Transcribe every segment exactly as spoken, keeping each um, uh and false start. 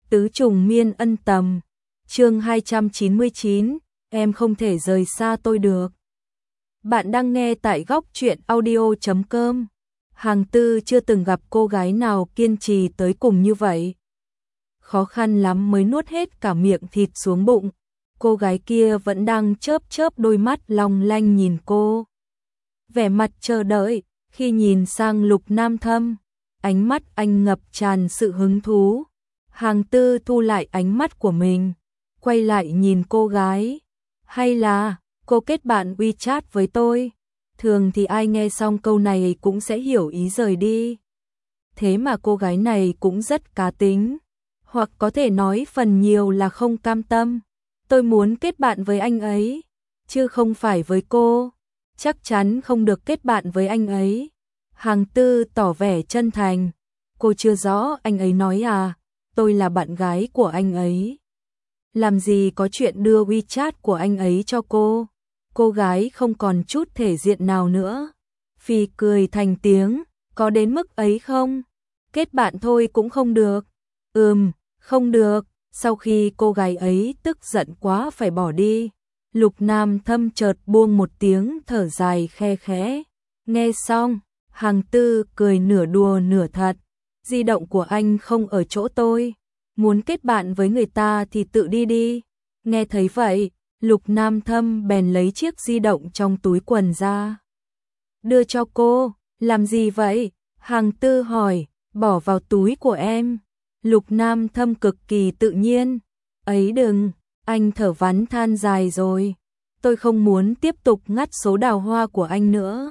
Tứ trùng miên ân tầm. Chương hai trăm chín mươi chín, em không thể rời xa tôi được. Bạn đang nghe tại góc truyện audio chấm com. Hàng Tư chưa từng gặp cô gái nào kiên trì tới cùng như vậy. Khó khăn lắm mới nuốt hết cả miệng thịt xuống bụng. Cô gái kia vẫn đang chớp chớp đôi mắt long lanh nhìn cô. Vẻ mặt chờ đợi, khi nhìn sang Lục Nam Thâm, ánh mắt anh ngập tràn sự hứng thú. Hàng Tư thu lại ánh mắt của mình, quay lại nhìn cô gái. Hay là, cô kết bạn WeChat với tôi? Thường thì ai nghe xong câu này cũng sẽ hiểu ý rời đi. Thế mà cô gái này cũng rất cá tính. Hoặc có thể nói phần nhiều là không cam tâm. Tôi muốn kết bạn với anh ấy, chứ không phải với cô. Chắc chắn không được kết bạn với anh ấy. Hàng Tư tỏ vẻ chân thành. Cô chưa rõ anh ấy nói à? Tôi là bạn gái của anh ấy. Làm gì có chuyện đưa WeChat của anh ấy cho cô? Cô gái không còn chút thể diện nào nữa. Phi cười thành tiếng, có đến mức ấy không? Kết bạn thôi cũng không được. Ừm, không được. Sau khi cô gái ấy tức giận quá phải bỏ đi, Lục Nam Thâm chợt buông một tiếng thở dài khe khẽ. Nghe xong, Hàng Tư cười nửa đùa nửa thật. Di động của anh không ở chỗ tôi. Muốn kết bạn với người ta thì tự đi đi. Nghe thấy vậy, Lục Nam Thâm bèn lấy chiếc di động trong túi quần ra. Đưa cho cô. Làm gì vậy? Hàng Tư hỏi. Bỏ vào túi của em. Lục Nam Thâm cực kỳ tự nhiên. Ấy đừng, anh thở vắn than dài rồi. Tôi không muốn tiếp tục ngắt số đào hoa của anh nữa.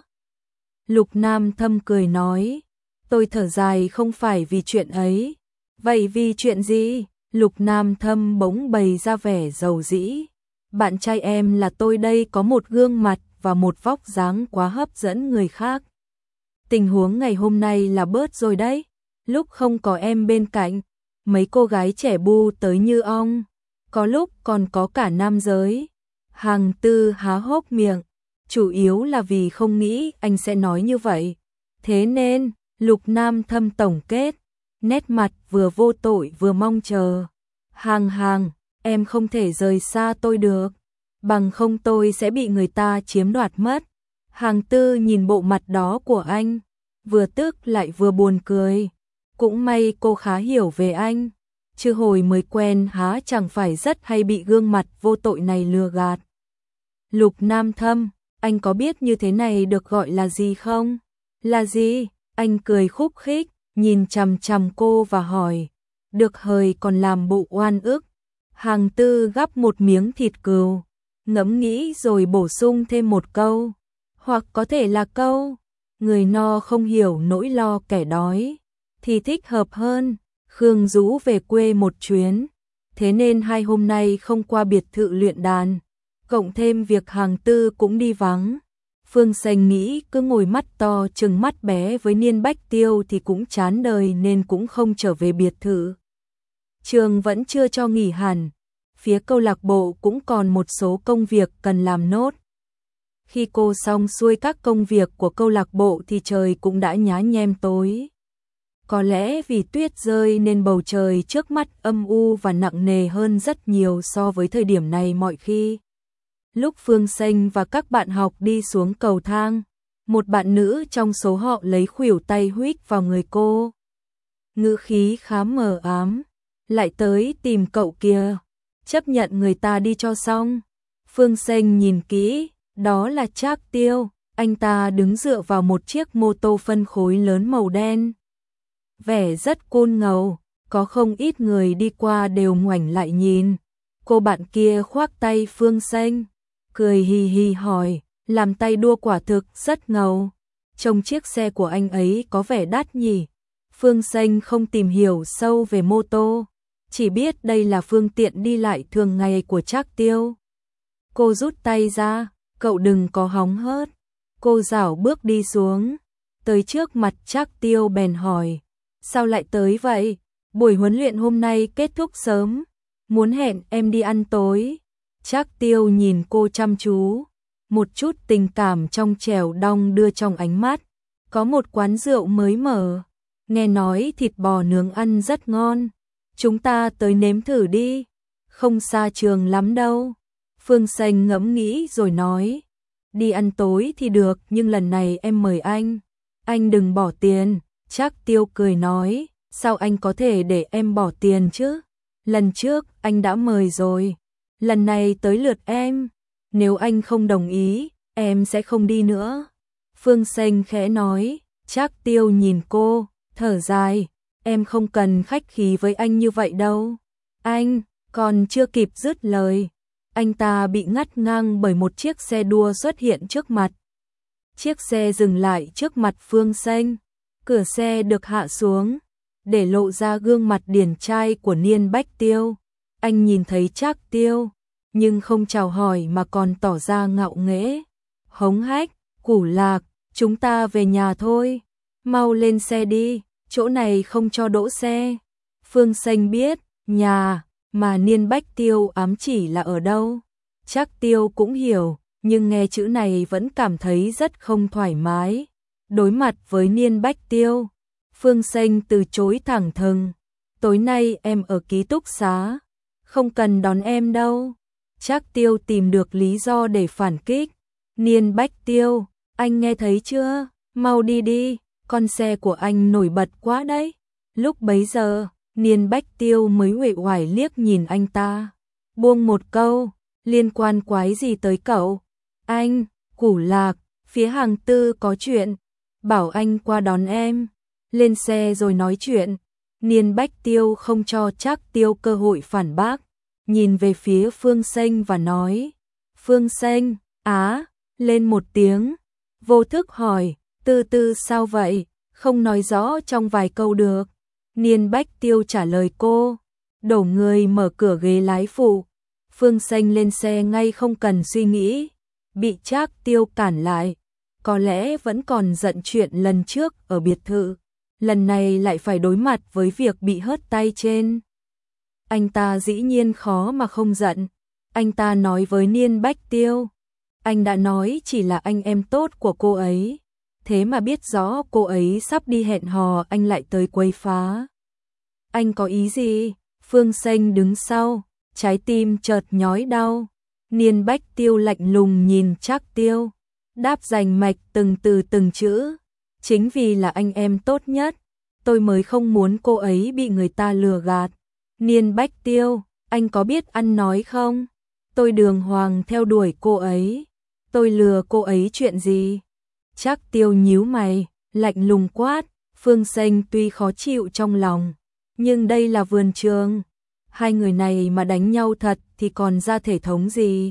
Lục Nam Thâm cười nói. Tôi thở dài không phải vì chuyện ấy. Vậy vì chuyện gì? Lục Nam Thâm bỗng bày ra vẻ dầu dĩ. Bạn trai em là tôi đây có một gương mặt và một vóc dáng quá hấp dẫn người khác. Tình huống ngày hôm nay là bớt rồi đấy. Lúc không có em bên cạnh, mấy cô gái trẻ bu tới như ong. Có lúc còn có cả nam giới. Hàng Tư há hốc miệng. Chủ yếu là vì không nghĩ anh sẽ nói như vậy. Thế nên, Lục Nam Thâm tổng kết. Nét mặt vừa vô tội vừa mong chờ. Hàng hàng, em không thể rời xa tôi được. Bằng không tôi sẽ bị người ta chiếm đoạt mất. Hàng Tư nhìn bộ mặt đó của anh. Vừa tức lại vừa buồn cười. Cũng may cô khá hiểu về anh. Chứ hồi mới quen há chẳng phải rất hay bị gương mặt vô tội này lừa gạt. Lục Nam Thâm, anh có biết như thế này được gọi là gì không? Là gì? Anh cười khúc khích, nhìn chằm chằm cô và hỏi. Được hời còn làm bộ oan ức. Hàng Tư gắp một miếng thịt cừu, ngẫm nghĩ rồi bổ sung thêm một câu. Hoặc có thể là câu, người no không hiểu nỗi lo kẻ đói. Thì thích hợp hơn. Khương Dũ về quê một chuyến, thế nên hai hôm nay không qua biệt thự luyện đàn. Cộng thêm việc Hàng Tư cũng đi vắng. Phương Sanh nghĩ cứ ngồi mắt to chừng mắt bé với Niên Bách Tiêu thì cũng chán đời nên cũng không trở về biệt thự. Trường vẫn chưa cho nghỉ hẳn. Phía câu lạc bộ cũng còn một số công việc cần làm nốt. Khi cô xong xuôi các công việc của câu lạc bộ thì trời cũng đã nhá nhem tối. Có lẽ vì tuyết rơi nên bầu trời trước mắt âm u và nặng nề hơn rất nhiều so với thời điểm này mọi khi. Lúc Phương Sanh và các bạn học đi xuống cầu thang, một bạn nữ trong số họ lấy khuỷu tay huých vào người cô. Ngữ khí khá mờ ám. Lại tới tìm cậu kìa. Chấp nhận người ta đi cho xong. Phương Sanh nhìn kỹ, đó là Trác Tiêu. Anh ta đứng dựa vào một chiếc mô tô phân khối lớn màu đen. Vẻ rất cool ngầu, có không ít người đi qua đều ngoảnh lại nhìn. Cô bạn kia khoác tay Phương Sanh, cười hì hì hỏi, làm tay đua quả thực rất ngầu. Trông chiếc xe của anh ấy có vẻ đắt nhỉ? Phương Sanh không tìm hiểu sâu về mô tô, chỉ biết đây là phương tiện đi lại thường ngày của Trác Tiêu. Cô rút tay ra, cậu đừng có hóng hớt. Cô rảo bước đi xuống, tới trước mặt Trác Tiêu bèn hỏi. Sao lại tới vậy? Buổi huấn luyện hôm nay kết thúc sớm. Muốn hẹn em đi ăn tối. Trác Tiêu nhìn cô chăm chú. Một chút tình cảm trong trẻo đong đưa trong ánh mắt. Có một quán rượu mới mở. Nghe nói thịt bò nướng ăn rất ngon. chúng ta tới nếm thử đi, không xa trường lắm đâu. Phương Xanh ngẫm nghĩ rồi nói, đi ăn tối thì được nhưng lần này em mời anh, anh đừng bỏ tiền. Trác Tiêu cười nói, sao anh có thể để em bỏ tiền chứ, lần trước anh đã mời rồi, lần này tới lượt em, nếu anh không đồng ý, em sẽ không đi nữa. Phương Xanh khẽ nói. Trác Tiêu nhìn cô, thở dài, em không cần khách khí với anh như vậy đâu. Anh, còn chưa kịp dứt lời, anh ta bị ngắt ngang bởi một chiếc xe đua xuất hiện trước mặt. Chiếc xe dừng lại trước mặt Phương Xanh, cửa xe được hạ xuống, để lộ ra gương mặt điển trai của Niên Bách Tiêu. Anh nhìn thấy Trác Tiêu, nhưng không chào hỏi mà còn tỏ ra ngạo nghễ, hống hách, Củ Lạc, chúng ta về nhà thôi, mau lên xe đi, chỗ này không cho đỗ xe. Phương Xanh biết, nhà, mà Niên Bách Tiêu ám chỉ là ở đâu. Trác Tiêu cũng hiểu, nhưng nghe chữ này vẫn cảm thấy rất không thoải mái. Đối mặt với Niên Bách Tiêu, Phương Xanh từ chối thẳng thừng, tối nay em ở ký túc xá, không cần đón em đâu. Trác Tiêu tìm được lý do để phản kích. Niên Bách Tiêu, anh nghe thấy chưa, mau đi đi, con xe của anh nổi bật quá đấy. Lúc bấy giờ, Niên Bách Tiêu mới uể oải liếc nhìn anh ta, buông một câu, liên quan quái gì tới cậu? Anh, Củ Lạc, phía hàng tư có chuyện, bảo anh qua đón em, lên xe rồi nói chuyện. Niên Bách Tiêu không cho Trác Tiêu cơ hội phản bác, nhìn về phía Phương Xanh và nói, Phương Xanh, á, lên một tiếng, vô thức hỏi, Tư Tư sao vậy, không nói rõ trong vài câu được. Niên Bách Tiêu trả lời cô, đổ người mở cửa ghế lái phụ. Phương Xanh lên xe ngay không cần suy nghĩ, bị Trác Tiêu cản lại, có lẽ vẫn còn giận chuyện lần trước ở biệt thự, lần này lại phải đối mặt với việc bị hớt tay trên. Anh ta dĩ nhiên khó mà không giận, anh ta nói với Niên Bách Tiêu, anh đã nói chỉ là anh em tốt của cô ấy, thế mà biết rõ cô ấy sắp đi hẹn hò anh lại tới quấy phá. Anh có ý gì? Phương Xanh đứng sau, trái tim chợt nhói đau. Niên Bách Tiêu lạnh lùng nhìn Trác Tiêu, đáp rành mạch từng từ từng chữ, chính vì là anh em tốt nhất, tôi mới không muốn cô ấy bị người ta lừa gạt. Niên Bách Tiêu, anh có biết ăn nói không? Tôi đường hoàng theo đuổi cô ấy, tôi lừa cô ấy chuyện gì? Trác Tiêu nhíu mày, lạnh lùng quát. Phương Xanh tuy khó chịu trong lòng, nhưng đây là vườn trường, hai người này mà đánh nhau thật thì còn ra thể thống gì.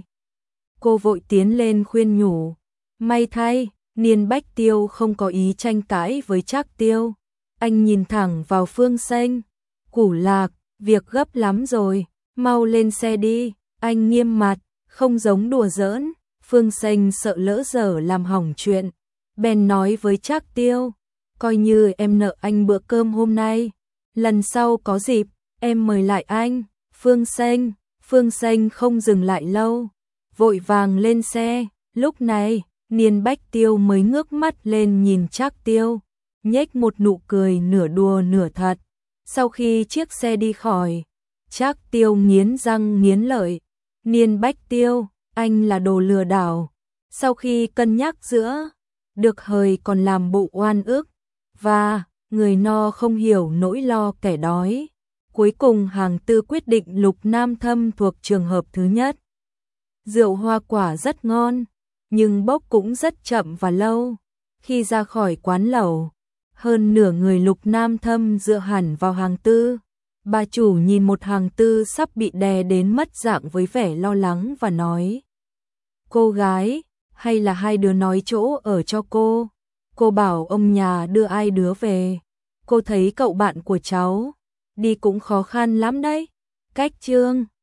Cô vội tiến lên khuyên nhủ. May thay, Niên Bách Tiêu không có ý tranh cãi với Trác Tiêu. Anh nhìn thẳng vào Phương Xanh. Củ Lạc, việc gấp lắm rồi, mau lên xe đi. Anh nghiêm mặt, không giống đùa giỡn. Phương Xanh sợ lỡ dở làm hỏng chuyện, bèn nói với Trác Tiêu, coi như em nợ anh bữa cơm hôm nay, lần sau có dịp, em mời lại anh. Phương Xanh, Phương Xanh không dừng lại lâu, vội vàng lên xe. Lúc này, Niên Bách Tiêu mới ngước mắt lên nhìn Trác Tiêu, nhếch một nụ cười nửa đùa nửa thật. Sau khi chiếc xe đi khỏi, Trác Tiêu nghiến răng nghiến lợi. Niên Bách Tiêu, anh là đồ lừa đảo. Sau khi cân nhắc giữa được hời còn làm bộ oan ức, và người no không hiểu nỗi lo kẻ đói, cuối cùng hàng tư quyết định Lục Nam Thâm thuộc trường hợp thứ nhất. Rượu hoa quả rất ngon, nhưng bốc cũng rất chậm và lâu. Khi ra khỏi quán lẩu, hơn nửa người Lục Nam Thâm dựa hẳn vào hàng tư. Bà chủ nhìn một hàng tư sắp bị đè đến mất dạng với vẻ lo lắng và nói, cô gái, hay là hai đứa nói chỗ ở cho cô. Cô bảo ông nhà đưa ai đứa về. Cô thấy cậu bạn của cháu đi cũng khó khăn lắm đấy. Cách Trương